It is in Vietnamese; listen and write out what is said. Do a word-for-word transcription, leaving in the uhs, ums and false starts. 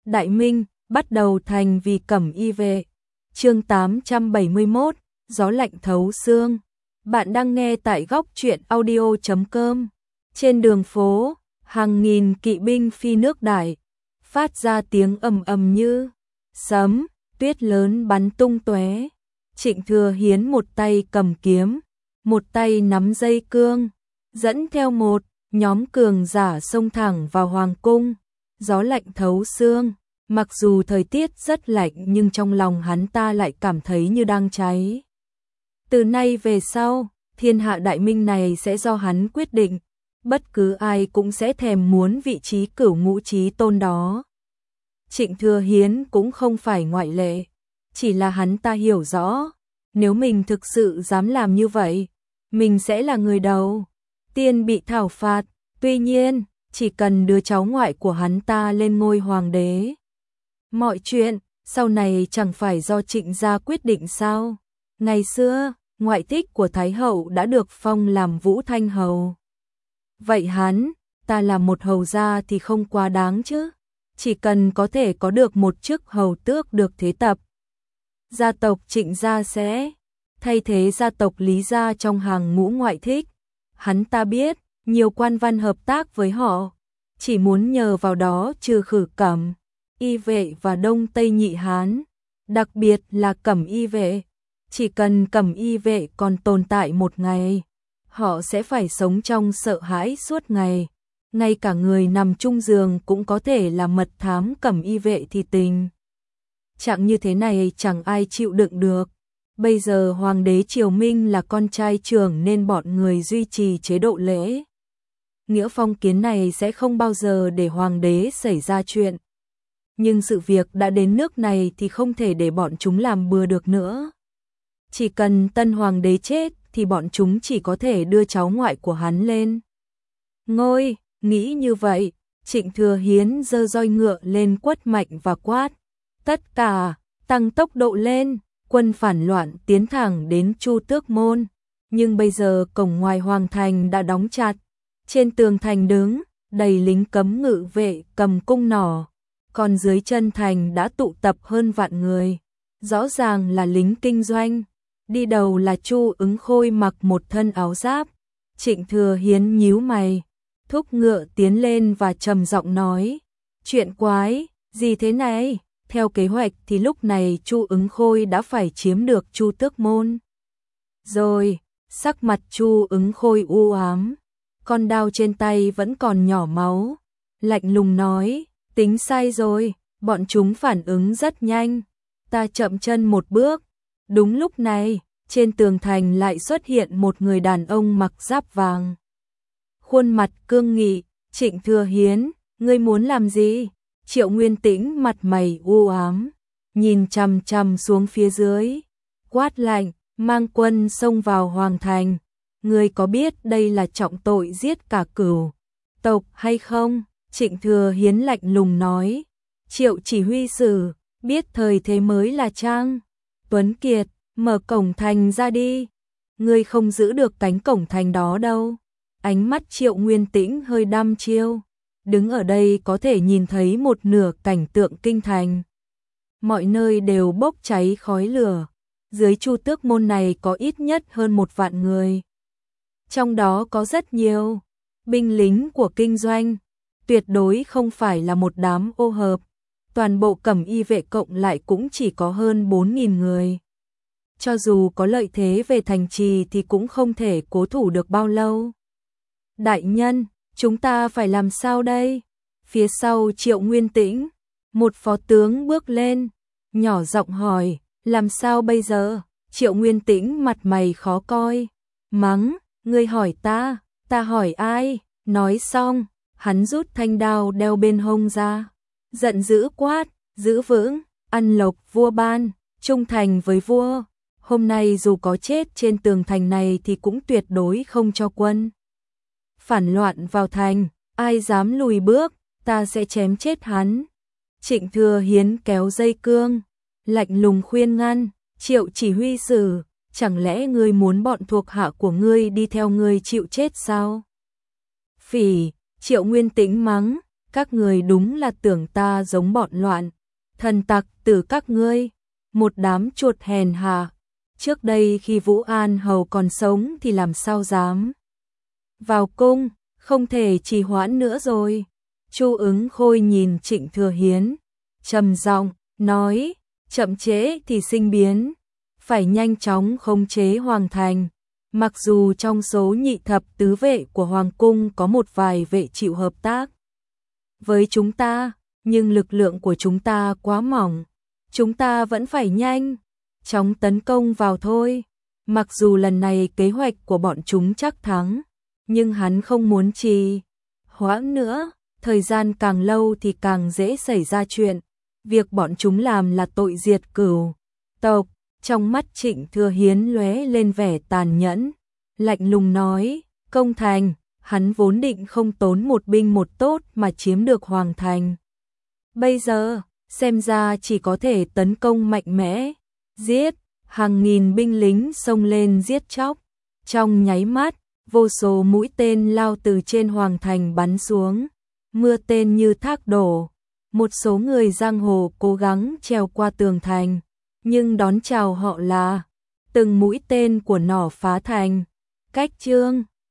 Đại Minh, bắt đầu thành vì Cẩm Y vệ. Chương tám trăm bảy mươi mốt, gió lạnh thấu xương. Bạn đang nghe tại góc truyện audio chấm com. Trên đường phố, hàng nghìn kỵ binh phi nước đại, phát ra tiếng ầm ầm như sấm, tuyết lớn bắn tung tóe. Trịnh Thừa Hiến một tay cầm kiếm, một tay nắm dây cương, dẫn theo một nhóm cường giả xông thẳng vào hoàng cung. Gió lạnh thấu xương, mặc dù thời tiết rất lạnh nhưng trong lòng hắn ta lại cảm thấy như đang cháy. Từ nay về sau, thiên hạ Đại Minh này sẽ do hắn quyết định, bất cứ ai cũng sẽ thèm muốn vị trí cửu ngũ chí tôn đó. Trịnh Thừa Hiến cũng không phải ngoại lệ, chỉ là hắn ta hiểu rõ, nếu mình thực sự dám làm như vậy, mình sẽ là người đầu tiên bị thảo phạt. Tuy nhiên, chỉ cần đứa cháu ngoại của hắn ta lên ngôi hoàng đế, mọi chuyện sau này chẳng phải do Trịnh gia quyết định sao? Ngày xưa, ngoại thích của Thái hậu đã được phong làm Vũ Thanh hầu. Vậy hắn, ta là một hầu gia thì không quá đáng chứ? Chỉ cần có thể có được một chức hầu tước được thế tập, gia tộc Trịnh gia sẽ thay thế gia tộc Lý gia trong hàng ngũ ngoại thích. Hắn ta biết, nhiều quan văn hợp tác với họ, chỉ muốn nhờ vào đó trừ khử Cẩm Y vệ và Đông Tây Nhị Hán, đặc biệt là Cẩm Y vệ. Chỉ cần Cẩm Y vệ còn tồn tại một ngày, họ sẽ phải sống trong sợ hãi suốt ngày. Ngay cả người nằm chung giường cũng có thể là mật thám Cẩm Y vệ thì tình trạng như thế này chẳng ai chịu đựng được. Bây giờ Hoàng đế Triều Minh là con trai trưởng nên bọn người duy trì chế độ lễ nghĩa phong kiến này sẽ không bao giờ để Hoàng đế xảy ra chuyện. Nhưng sự việc đã đến nước này thì không thể để bọn chúng làm bừa được nữa. Chỉ cần tân Hoàng đế chết thì bọn chúng chỉ có thể đưa cháu ngoại của hắn lên ngôi. Nghĩ như vậy, Trịnh Thừa Hiến giơ roi ngựa lên quất mạnh và quát: tất cả, tăng tốc độ lên! Quân phản loạn tiến thẳng đến Chu Tước Môn, nhưng bây giờ cổng ngoài hoàng thành đã đóng chặt. Trên tường thành đứng đầy lính cấm ngự vệ cầm cung nỏ, còn dưới chân thành đã tụ tập hơn vạn người, rõ ràng là lính kinh doanh. Đi đầu là Chu Ứng Khôi mặc một thân áo giáp. Trịnh Thừa Hiến nhíu mày, thúc ngựa tiến lên và trầm giọng nói: chuyện quái gì thế này? Theo kế hoạch thì lúc này Chu Ứng Khôi đã phải chiếm được Chu Tước Môn rồi. Sắc mặt Chu Ứng Khôi u ám, con đao trên tay vẫn còn nhỏ máu, lạnh lùng nói: tính sai rồi, bọn chúng phản ứng rất nhanh, ta chậm chân một bước. Đúng lúc này, trên tường thành lại xuất hiện một người đàn ông mặc giáp vàng, khuôn mặt cương nghị. Trịnh Thừa Hiến, ngươi muốn làm gì? Triệu Nguyên Tĩnh mặt mày u ám, nhìn chằm chằm xuống phía dưới, quát lạnh: mang quân xông vào hoàng thành, ngươi có biết đây là trọng tội giết cả cửu tộc hay không? Trịnh Thừa Hiến lạnh lùng nói: Triệu chỉ huy sử, biết thời thế mới là trang. Tuấn Kiệt, mở cổng thành ra đi, ngươi không giữ được cánh cổng thành đó đâu. Ánh mắt Triệu Nguyên Tĩnh hơi đăm chiêu, đứng ở đây có thể nhìn thấy một nửa cảnh tượng kinh thành. Mọi nơi đều bốc cháy khói lửa, dưới Chu Tước Môn này có ít nhất hơn một vạn người. Trong đó có rất nhiều binh lính của kinh doanh, tuyệt đối không phải là một đám ô hợp. Toàn bộ Cẩm Y vệ cộng lại cũng chỉ có hơn bốn nghìn người. Cho dù có lợi thế về thành trì thì cũng không thể cố thủ được bao lâu. Đại nhân, chúng ta phải làm sao đây? Phía sau Triệu Nguyên Tĩnh, một phó tướng bước lên, nhỏ giọng hỏi: làm sao bây giờ? Triệu Nguyên Tĩnh mặt mày khó coi, mắng: ngươi hỏi ta, ta hỏi ai? Nói xong, hắn rút thanh đao đeo bên hông ra, giận dữ quát: giữ vững, ăn lộc vua ban, trung thành với vua. Hôm nay dù có chết trên tường thành này thì cũng tuyệt đối không cho quân phản loạn vào thành. Ai dám lùi bước, ta sẽ chém chết hắn. Trịnh Thừa Hiến kéo dây cương, lạnh lùng khuyên ngăn: Triệu chỉ huy sử, chẳng lẽ ngươi muốn bọn thuộc hạ của ngươi đi theo ngươi chịu chết sao? Phỉ! Triệu Nguyên Tĩnh mắng: các người đúng là tưởng ta giống bọn loạn, thần tặc tử các ngươi, một đám chuột hèn hạ. Trước đây khi Vũ An Hầu còn sống thì làm sao dám vào cung, không thể trì hoãn nữa rồi. Chu Ứng Khôi nhìn Trịnh Thừa Hiến, trầm giọng nói, chậm trễ thì sinh biến, phải nhanh chóng khống chế hoàng thành. Mặc dù trong số nhị thập tứ vệ của hoàng cung có một vài vệ chịu hợp tác với chúng ta, nhưng lực lượng của chúng ta quá mỏng, chúng ta vẫn phải nhanh chóng tấn công vào thôi. Mặc dù lần này kế hoạch của bọn chúng chắc thắng, nhưng hắn không muốn trì hoãn nữa, thời gian càng lâu thì càng dễ xảy ra chuyện. Việc bọn chúng làm là tội diệt cửu tộc. Trong mắt Trịnh Thừa Hiến lóe lên vẻ tàn nhẫn, lạnh lùng nói, công thành, hắn vốn định không tốn một binh một tốt mà chiếm được hoàng thành. Bây giờ, xem ra chỉ có thể tấn công mạnh mẽ, giết, hàng nghìn binh lính xông lên giết chóc. Trong nháy mắt, vô số mũi tên lao từ trên hoàng thành bắn xuống, mưa tên như thác đổ. Một số người giang hồ cố gắng trèo qua tường thành, nhưng đón chào họ là từng mũi tên của nỏ phá thành. Cách chương